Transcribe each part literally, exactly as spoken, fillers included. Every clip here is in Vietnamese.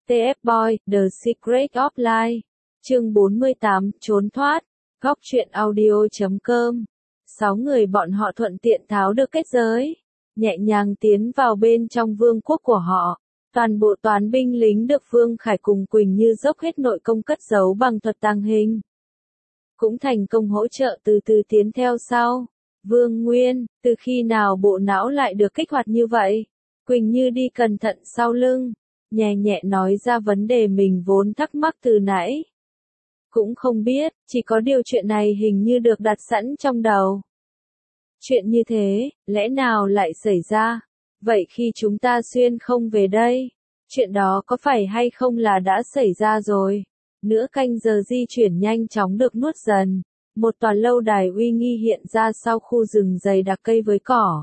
tê ép Boy, The Secret of Life. Chương bốn mươi tám, trốn thoát. Góc truyện audio chấm com. Sáu người bọn họ thuận tiện tháo được kết giới, nhẹ nhàng tiến vào bên trong vương quốc của họ. Toàn bộ toán binh lính được Vương Khải cùng Quỳnh Như dốc hết nội công cất giấu bằng thuật tàng hình, cũng thành công hỗ trợ từ từ tiến theo sau. Vương Nguyên, từ khi nào bộ não lại được kích hoạt như vậy? Quỳnh Như đi cẩn thận sau lưng, nhẹ nhẹ nói ra vấn đề mình vốn thắc mắc từ nãy. Cũng không biết, chỉ có điều chuyện này hình như được đặt sẵn trong đầu. Chuyện như thế, lẽ nào lại xảy ra? Vậy khi chúng ta xuyên không về đây, chuyện đó có phải hay không là đã xảy ra rồi? Nửa canh giờ di chuyển nhanh chóng được nuốt dần. Một tòa lâu đài uy nghi hiện ra sau khu rừng dày đặc cây với cỏ.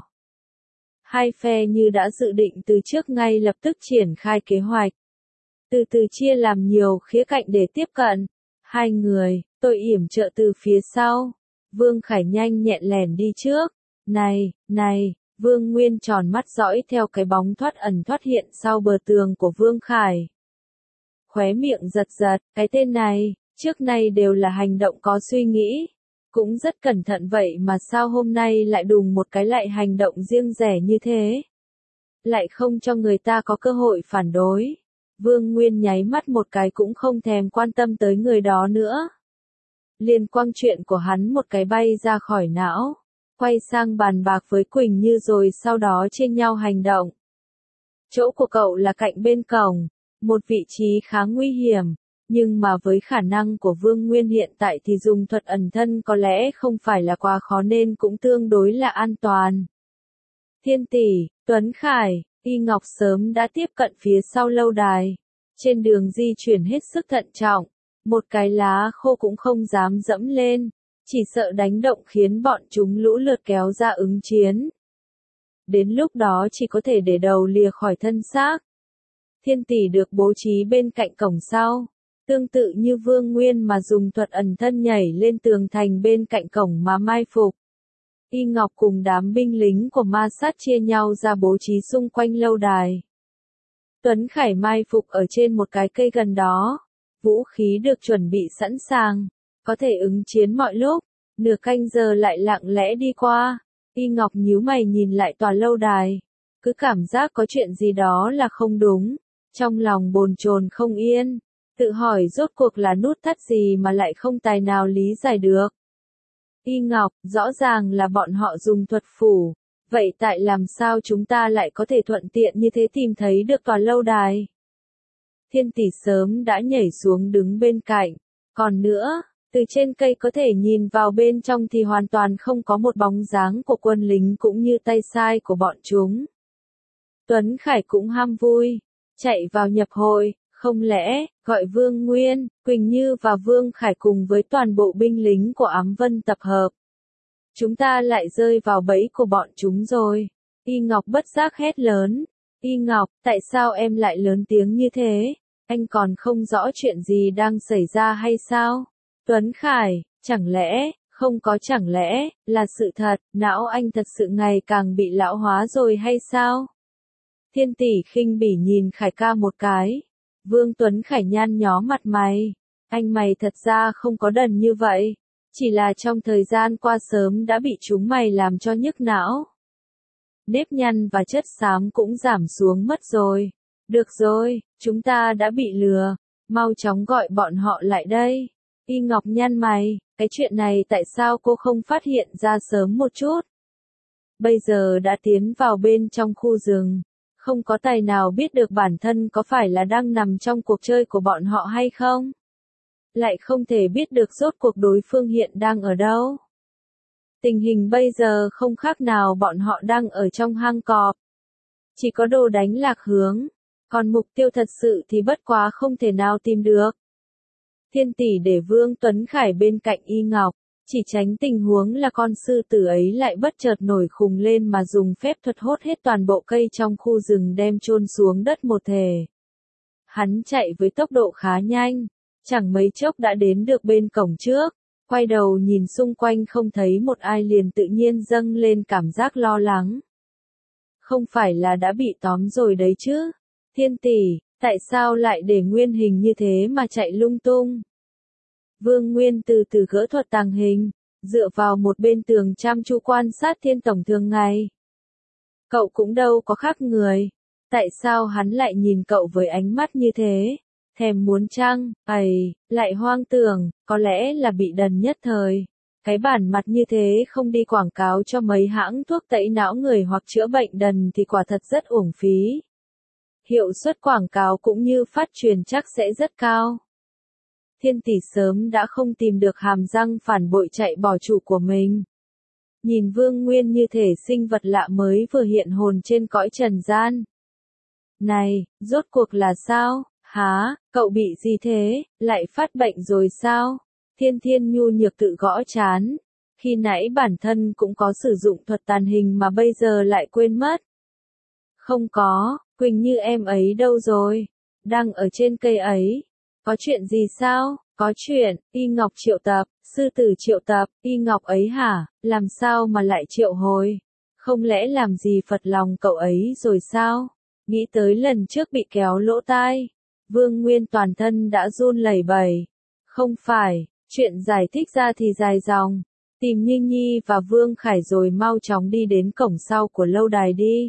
Hai phe như đã dự định từ trước ngay lập tức triển khai kế hoạch. Từ từ chia làm nhiều khía cạnh để tiếp cận. Hai người, tôi yểm trợ từ phía sau. Vương Khải nhanh nhẹn lèn đi trước. Này, này, Vương Nguyên tròn mắt dõi theo cái bóng thoát ẩn thoát hiện sau bờ tường của Vương Khải. Khóe miệng giật giật, cái tên này, trước nay đều là hành động có suy nghĩ. Cũng rất cẩn thận vậy mà sao hôm nay lại đùng một cái lại hành động riêng rẽ như thế? Lại không cho người ta có cơ hội phản đối. Vương Nguyên nháy mắt một cái cũng không thèm quan tâm tới người đó nữa. Liên quang chuyện của hắn một cái bay ra khỏi não. Quay sang bàn bạc với Quỳnh Như rồi sau đó chia nhau hành động. Chỗ của cậu là cạnh bên cổng, một vị trí khá nguy hiểm, nhưng mà với khả năng của Vương Nguyên hiện tại thì dùng thuật ẩn thân có lẽ không phải là quá khó nên cũng tương đối là an toàn. Thiên Tỷ, Tuấn Khải, Y Ngọc sớm đã tiếp cận phía sau lâu đài. Trên đường di chuyển hết sức thận trọng, một cái lá khô cũng không dám dẫm lên. Chỉ sợ đánh động khiến bọn chúng lũ lượt kéo ra ứng chiến. Đến lúc đó chỉ có thể để đầu lìa khỏi thân xác. Thiên Tỷ được bố trí bên cạnh cổng sau. Tương tự như Vương Nguyên mà dùng thuật ẩn thân nhảy lên tường thành bên cạnh cổng mà mai phục. Y Ngọc cùng đám binh lính của ma sát chia nhau ra bố trí xung quanh lâu đài. Tuấn Khải mai phục ở trên một cái cây gần đó. Vũ khí được chuẩn bị sẵn sàng. Có thể ứng chiến mọi lúc. Nửa canh giờ lại lặng lẽ đi qua. Y Ngọc nhíu mày nhìn lại tòa lâu đài. Cứ cảm giác có chuyện gì đó là không đúng. Trong lòng bồn chồn không yên. Tự hỏi rốt cuộc là nút thắt gì mà lại không tài nào lý giải được. Y Ngọc, rõ ràng là bọn họ dùng thuật phủ. Vậy tại làm sao chúng ta lại có thể thuận tiện như thế tìm thấy được tòa lâu đài? Thiên Tỷ sớm đã nhảy xuống đứng bên cạnh. Còn nữa, từ trên cây có thể nhìn vào bên trong thì hoàn toàn không có một bóng dáng của quân lính cũng như tay sai của bọn chúng. Tuấn Khải cũng ham vui, chạy vào nhập hội, không lẽ, gọi Vương Nguyên, Quỳnh Như và Vương Khải cùng với toàn bộ binh lính của Ám Vân tập hợp. Chúng ta lại rơi vào bẫy của bọn chúng rồi. Y Ngọc bất giác hét lớn. Y Ngọc, tại sao em lại lớn tiếng như thế? Anh còn không rõ chuyện gì đang xảy ra hay sao? Tuấn Khải, chẳng lẽ, không có chẳng lẽ, là sự thật, não anh thật sự ngày càng bị lão hóa rồi hay sao? Thiên Tỷ khinh bỉ nhìn Khải ca một cái. Vương Tuấn Khải nhăn nhó mặt mày. Anh mày thật ra không có đần như vậy. Chỉ là trong thời gian qua sớm đã bị chúng mày làm cho nhức não. Nếp nhăn và chất xám cũng giảm xuống mất rồi. Được rồi, chúng ta đã bị lừa. Mau chóng gọi bọn họ lại đây. Y Ngọc nhăn mày, cái chuyện này tại sao cô không phát hiện ra sớm một chút? Bây giờ đã tiến vào bên trong khu rừng. Không có tài nào biết được bản thân có phải là đang nằm trong cuộc chơi của bọn họ hay không? Lại không thể biết được rốt cuộc đối phương hiện đang ở đâu. Tình hình bây giờ không khác nào bọn họ đang ở trong hang cọp. Chỉ có đồ đánh lạc hướng. Còn mục tiêu thật sự thì bất quá không thể nào tìm được. Thiên Tỷ để Vương Tuấn Khải bên cạnh Y Ngọc. Chỉ tránh tình huống là con sư tử ấy lại bất chợt nổi khùng lên mà dùng phép thuật hốt hết toàn bộ cây trong khu rừng đem chôn xuống đất một thể. Hắn chạy với tốc độ khá nhanh, chẳng mấy chốc đã đến được bên cổng trước, quay đầu nhìn xung quanh không thấy một ai liền tự nhiên dâng lên cảm giác lo lắng. Không phải là đã bị tóm rồi đấy chứ? Thiên Tỷ, Tại sao lại để nguyên hình như thế mà chạy lung tung? Vương Nguyên từ từ gỡ thuật tàng hình, dựa vào một bên tường chăm chú quan sát Thiên Tổng thường ngày. Cậu cũng đâu có khác người. Tại sao hắn lại nhìn cậu với ánh mắt như thế? Thèm muốn chăng? Ầy, lại hoang tưởng, có lẽ là bị đần nhất thời. Cái bản mặt như thế không đi quảng cáo cho mấy hãng thuốc tẩy não người hoặc chữa bệnh đần thì quả thật rất uổng phí. Hiệu suất quảng cáo cũng như phát truyền chắc sẽ rất cao. Thiên Tỷ sớm đã không tìm được hàm răng phản bội chạy bỏ chủ của mình. Nhìn Vương Nguyên như thể sinh vật lạ mới vừa hiện hồn trên cõi trần gian. Này, rốt cuộc là sao? Hả, cậu bị gì thế? Lại phát bệnh rồi sao? Thiên Thiên nhu nhược tự gõ chán. Khi nãy bản thân cũng có sử dụng thuật tàn hình mà bây giờ lại quên mất. Không có, Quỳnh Như em ấy đâu rồi? Đang ở trên cây ấy. Có chuyện gì sao? Có chuyện, Y Ngọc triệu tập, sư tử triệu tập, Y Ngọc ấy hả? Làm sao mà lại triệu hồi? Không lẽ làm gì phật lòng cậu ấy rồi sao? Nghĩ tới lần trước bị kéo lỗ tai. Vương Nguyên toàn thân đã run lẩy bẩy. Không phải, chuyện giải thích ra thì dài dòng. Tìm Như Nhi và Vương Khải rồi mau chóng đi đến cổng sau của lâu đài đi.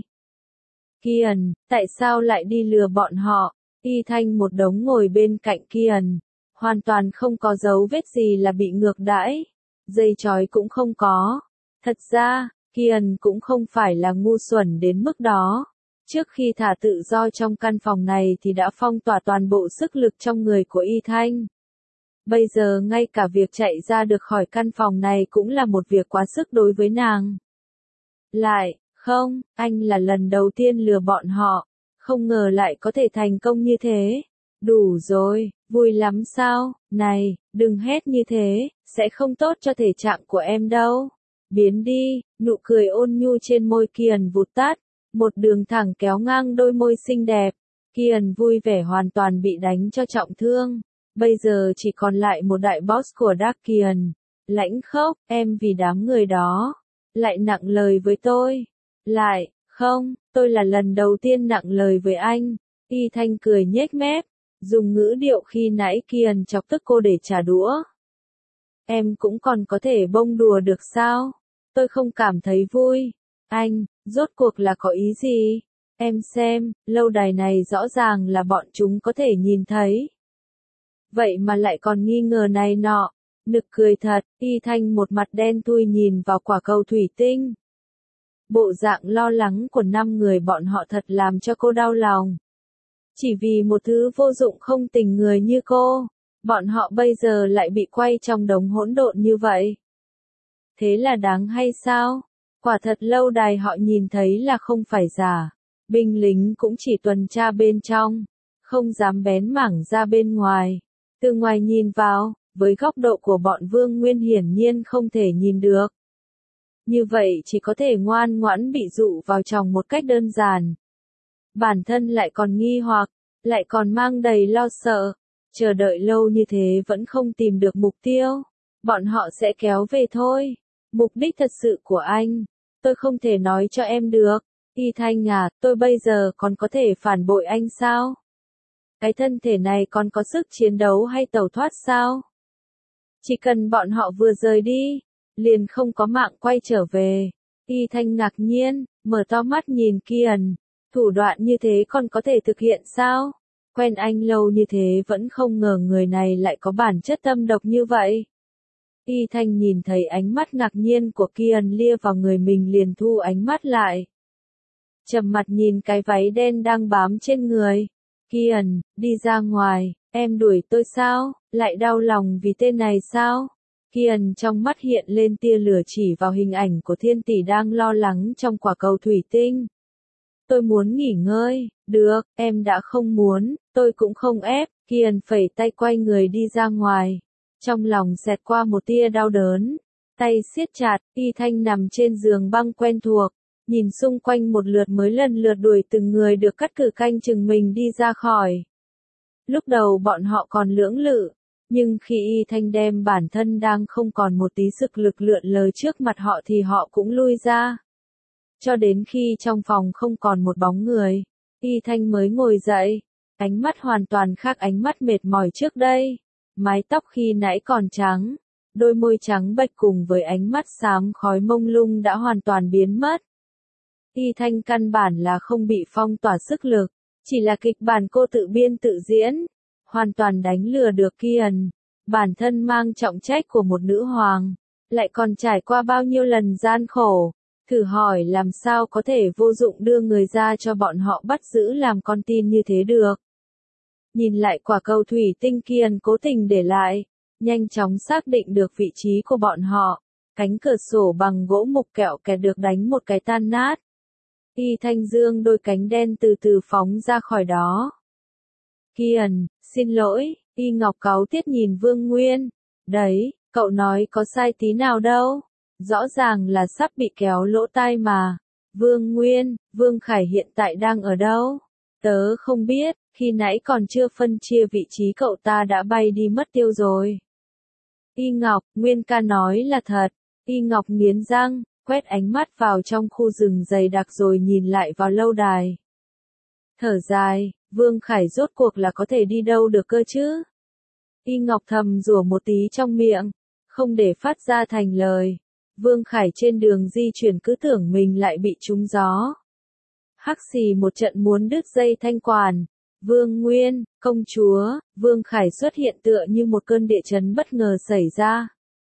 Kiền, tại sao lại đi lừa bọn họ? Y Thanh một đống ngồi bên cạnh Kiền. Hoàn toàn không có dấu vết gì là bị ngược đãi. Dây chói cũng không có. Thật ra, Kiền cũng không phải là ngu xuẩn đến mức đó. Trước khi thả tự do trong căn phòng này thì đã phong tỏa toàn bộ sức lực trong người của Y Thanh. Bây giờ ngay cả việc chạy ra được khỏi căn phòng này cũng là một việc quá sức đối với nàng. Lại, không, anh là lần đầu tiên lừa bọn họ. Không ngờ lại có thể thành công như thế. Đủ rồi, vui lắm sao? Này, đừng hét như thế, sẽ không tốt cho thể trạng của em đâu. Biến đi, nụ cười ôn nhu trên môi Kiền vụt tắt. Một đường thẳng kéo ngang đôi môi xinh đẹp. Kiền vui vẻ hoàn toàn bị đánh cho trọng thương. Bây giờ chỉ còn lại một đại boss của Dark Kiền. Lãnh khốc, em vì đám người đó. Lại nặng lời với tôi. Lại, không, tôi là lần đầu tiên nặng lời với anh. Y Thanh cười nhếch mép. Dùng ngữ điệu khi nãy Kiền chọc tức cô để trả đũa. Em cũng còn có thể bông đùa được sao? Tôi không cảm thấy vui. Anh, rốt cuộc là có ý gì? Em xem, lâu đài này rõ ràng là bọn chúng có thể nhìn thấy. Vậy mà lại còn nghi ngờ này nọ. Nực cười thật, Y Thanh một mặt đen thui nhìn vào quả cầu thủy tinh. Bộ dạng lo lắng của năm người bọn họ thật làm cho cô đau lòng. Chỉ vì một thứ vô dụng không tình người như cô, bọn họ bây giờ lại bị quay trong đống hỗn độn như vậy. Thế là đáng hay sao? Quả thật lâu đài họ nhìn thấy là không phải giả. Binh lính cũng chỉ tuần tra bên trong, không dám bén mảng ra bên ngoài. Từ ngoài nhìn vào, với góc độ của bọn Vương Nguyên hiển nhiên không thể nhìn được. Như vậy chỉ có thể ngoan ngoãn bị dụ vào trong một cách đơn giản. Bản thân lại còn nghi hoặc, lại còn mang đầy lo sợ. Chờ đợi lâu như thế vẫn không tìm được mục tiêu. Bọn họ sẽ kéo về thôi. Mục đích thật sự của anh, tôi không thể nói cho em được. Y Thanh à, tôi bây giờ còn có thể phản bội anh sao? Cái thân thể này còn có sức chiến đấu hay tẩu thoát sao? Chỉ cần bọn họ vừa rời đi, liền không có mạng quay trở về. Y Thanh ngạc nhiên, mở to mắt nhìn Kiền. Thủ đoạn như thế còn có thể thực hiện sao? Quen anh lâu như thế vẫn không ngờ người này lại có bản chất tâm độc như vậy. Y Thanh nhìn thấy ánh mắt ngạc nhiên của Kiền lia vào người mình liền thu ánh mắt lại. Trầm mặt nhìn cái váy đen đang bám trên người. Kiền, đi ra ngoài, em đuổi tôi sao? Lại đau lòng vì tên này sao? Kiền trong mắt hiện lên tia lửa chỉ vào hình ảnh của Thiên Tỷ đang lo lắng trong quả cầu thủy tinh. Tôi muốn nghỉ ngơi. Được, em đã không muốn, tôi cũng không ép. Kiền phẩy tay quay người đi ra ngoài. Trong lòng xẹt qua một tia đau đớn. Tay siết chặt, Y Thanh nằm trên giường băng quen thuộc. Nhìn xung quanh một lượt mới lần lượt đuổi từng người được cắt cử canh chừng mình đi ra khỏi. Lúc đầu bọn họ còn lưỡng lự. Nhưng khi Y Thanh đem bản thân đang không còn một tí sức lực lượn lờ trước mặt họ thì họ cũng lui ra. Cho đến khi trong phòng không còn một bóng người, Y Thanh mới ngồi dậy. Ánh mắt hoàn toàn khác ánh mắt mệt mỏi trước đây. Mái tóc khi nãy còn trắng, đôi môi trắng bệch cùng với ánh mắt xám khói mông lung đã hoàn toàn biến mất. Y Thanh căn bản là không bị phong tỏa sức lực, chỉ là kịch bản cô tự biên tự diễn, hoàn toàn đánh lừa được Kiền. Bản thân mang trọng trách của một nữ hoàng, lại còn trải qua bao nhiêu lần gian khổ, thử hỏi làm sao có thể vô dụng đưa người ra cho bọn họ bắt giữ làm con tin như thế được. Nhìn lại quả cầu thủy tinh Kiền cố tình để lại, nhanh chóng xác định được vị trí của bọn họ, cánh cửa sổ bằng gỗ mục kẹo kẹt được đánh một cái tan nát. Y Thanh dương đôi cánh đen từ từ phóng ra khỏi đó. Kiền, xin lỗi, Y Ngọc cáu tiết nhìn Vương Nguyên. Đấy, cậu nói có sai tí nào đâu. Rõ ràng là sắp bị kéo lỗ tai mà. Vương Nguyên, Vương Khải hiện tại đang ở đâu? Tớ không biết, khi nãy còn chưa phân chia vị trí cậu ta đã bay đi mất tiêu rồi. Y Ngọc, Nguyên ca nói là thật. Y Ngọc nghiến răng, quét ánh mắt vào trong khu rừng dày đặc rồi nhìn lại vào lâu đài. Thở dài, Vương Khải rốt cuộc là có thể đi đâu được cơ chứ? Y Ngọc thầm rủa một tí trong miệng, không để phát ra thành lời. Vương Khải trên đường di chuyển cứ tưởng mình lại bị trúng gió. Hắc xì một trận muốn đứt dây thanh quản. Vương Nguyên, công chúa, Vương Khải xuất hiện tựa như một cơn địa chấn bất ngờ xảy ra.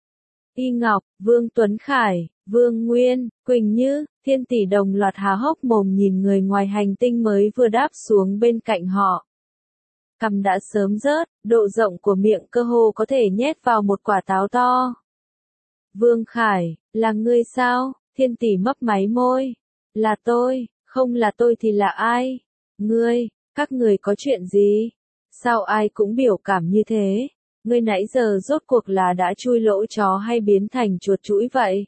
Y Ngọc, Vương Tuấn Khải, Vương Nguyên, Quỳnh Như, Thiên Tỷ đồng loạt há hốc mồm nhìn người ngoài hành tinh mới vừa đáp xuống bên cạnh họ. Cằm đã sớm rớt, độ rộng của miệng cơ hồ có thể nhét vào một quả táo to. Vương Khải, là ngươi sao? Thiên Tỷ mấp máy môi. Là tôi, không là tôi thì là ai? Ngươi, các người có chuyện gì? Sao ai cũng biểu cảm như thế? Ngươi nãy giờ rốt cuộc là đã chui lỗ chó hay biến thành chuột chũi vậy?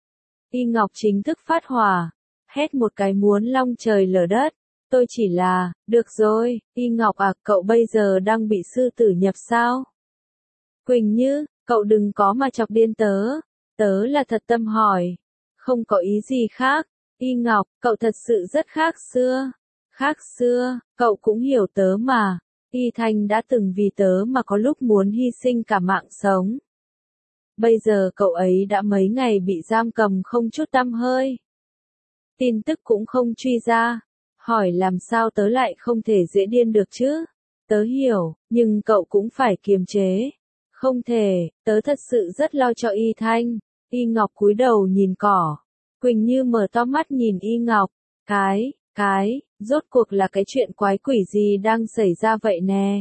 Y Ngọc chính thức phát hỏa, hét một cái muốn long trời lở đất. Tôi chỉ là, được rồi, Y Ngọc à, cậu bây giờ đang bị sư tử nhập sao? Quỳnh Như, cậu đừng có mà chọc điên tớ. Tớ là thật tâm hỏi. Không có ý gì khác. Y Ngọc, cậu thật sự rất khác xưa. Khác xưa, cậu cũng hiểu tớ mà. Y Thanh đã từng vì tớ mà có lúc muốn hy sinh cả mạng sống. Bây giờ cậu ấy đã mấy ngày bị giam cầm không chút tăm hơi. Tin tức cũng không truy ra. Hỏi làm sao tớ lại không thể dễ điên được chứ? Tớ hiểu, nhưng cậu cũng phải kiềm chế. Không thể, tớ thật sự rất lo cho Y Thanh. Y Ngọc cúi đầu nhìn cỏ. Quỳnh Như mở to mắt nhìn Y Ngọc. Cái, cái, rốt cuộc là cái chuyện quái quỷ gì đang xảy ra vậy nè?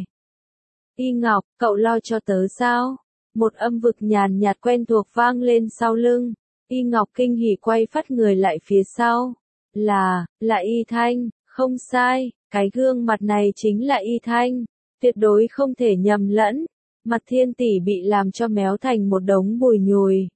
Y Ngọc, cậu lo cho tớ sao? Một âm vực nhàn nhạt quen thuộc vang lên sau lưng. Y Ngọc kinh hỉ quay phát người lại phía sau. Là, là Y Thanh, không sai, cái gương mặt này chính là Y Thanh. Tuyệt đối không thể nhầm lẫn. Mặt Thiên Tỷ bị làm cho méo thành một đống bùi nhùi.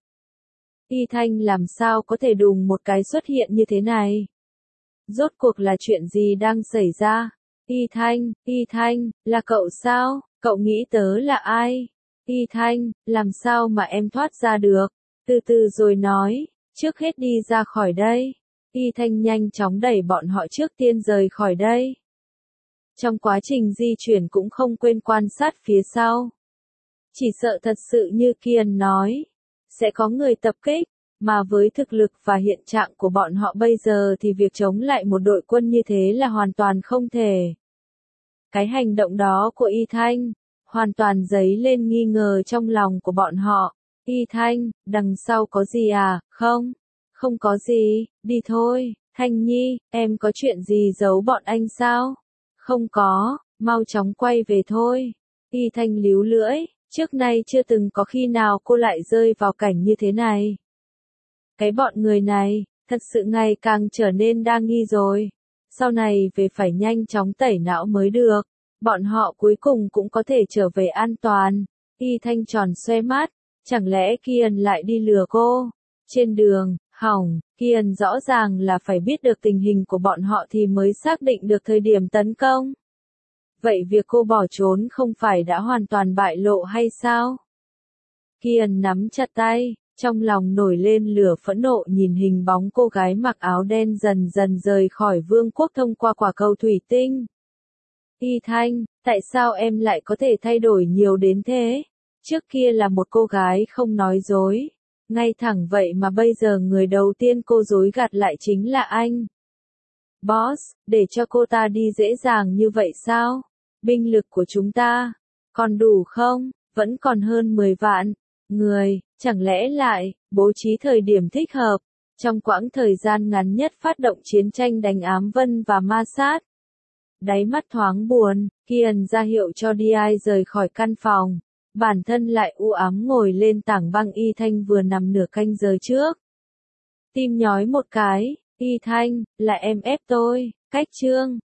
Y Thanh làm sao có thể đùng một cái xuất hiện như thế này? Rốt cuộc là chuyện gì đang xảy ra? Y Thanh, Y Thanh, là cậu sao? Cậu nghĩ tớ là ai? Y Thanh, làm sao mà em thoát ra được? Từ từ rồi nói, trước hết đi ra khỏi đây. Y Thanh nhanh chóng đẩy bọn họ trước tiên rời khỏi đây. Trong quá trình di chuyển cũng không quên quan sát phía sau. Chỉ sợ thật sự như Kiền nói, sẽ có người tập kích, mà với thực lực và hiện trạng của bọn họ bây giờ thì việc chống lại một đội quân như thế là hoàn toàn không thể. Cái hành động đó của Y Thanh, hoàn toàn dấy lên nghi ngờ trong lòng của bọn họ. Y Thanh, đằng sau có gì à? Không, không có gì, đi thôi. Thanh Nhi, em có chuyện gì giấu bọn anh sao? Không có, mau chóng quay về thôi. Y Thanh líu lưỡi, trước nay chưa từng có khi nào cô lại rơi vào cảnh như thế này. Cái bọn người này, thật sự ngày càng trở nên đa nghi rồi. Sau này về phải nhanh chóng tẩy não mới được. Bọn họ cuối cùng cũng có thể trở về an toàn. Y Thanh tròn xoe mắt, chẳng lẽ Kiền lại đi lừa cô? Trên đường, hỏng, Kiền rõ ràng là phải biết được tình hình của bọn họ thì mới xác định được thời điểm tấn công. Vậy việc cô bỏ trốn không phải đã hoàn toàn bại lộ hay sao? Kiền nắm chặt tay, trong lòng nổi lên lửa phẫn nộ nhìn hình bóng cô gái mặc áo đen dần dần rời khỏi vương quốc thông qua quả cầu thủy tinh. Y Thanh, tại sao em lại có thể thay đổi nhiều đến thế? Trước kia là một cô gái không nói dối. Ngay thẳng vậy mà bây giờ người đầu tiên cô dối gạt lại chính là anh. Boss, để cho cô ta đi dễ dàng như vậy sao? Binh lực của chúng ta, còn đủ không? Vẫn còn hơn mười vạn người, chẳng lẽ lại, bố trí thời điểm thích hợp, trong quãng thời gian ngắn nhất phát động chiến tranh đánh ám Vân và Ma Sát. Đáy mắt thoáng buồn, Kian ra hiệu cho đi ai rời khỏi căn phòng. Bản thân lại u ám ngồi lên tảng băng. Y Thanh vừa nằm nửa canh giờ trước. Tim nhói một cái, Y Thanh, là em ép tôi, cách chương.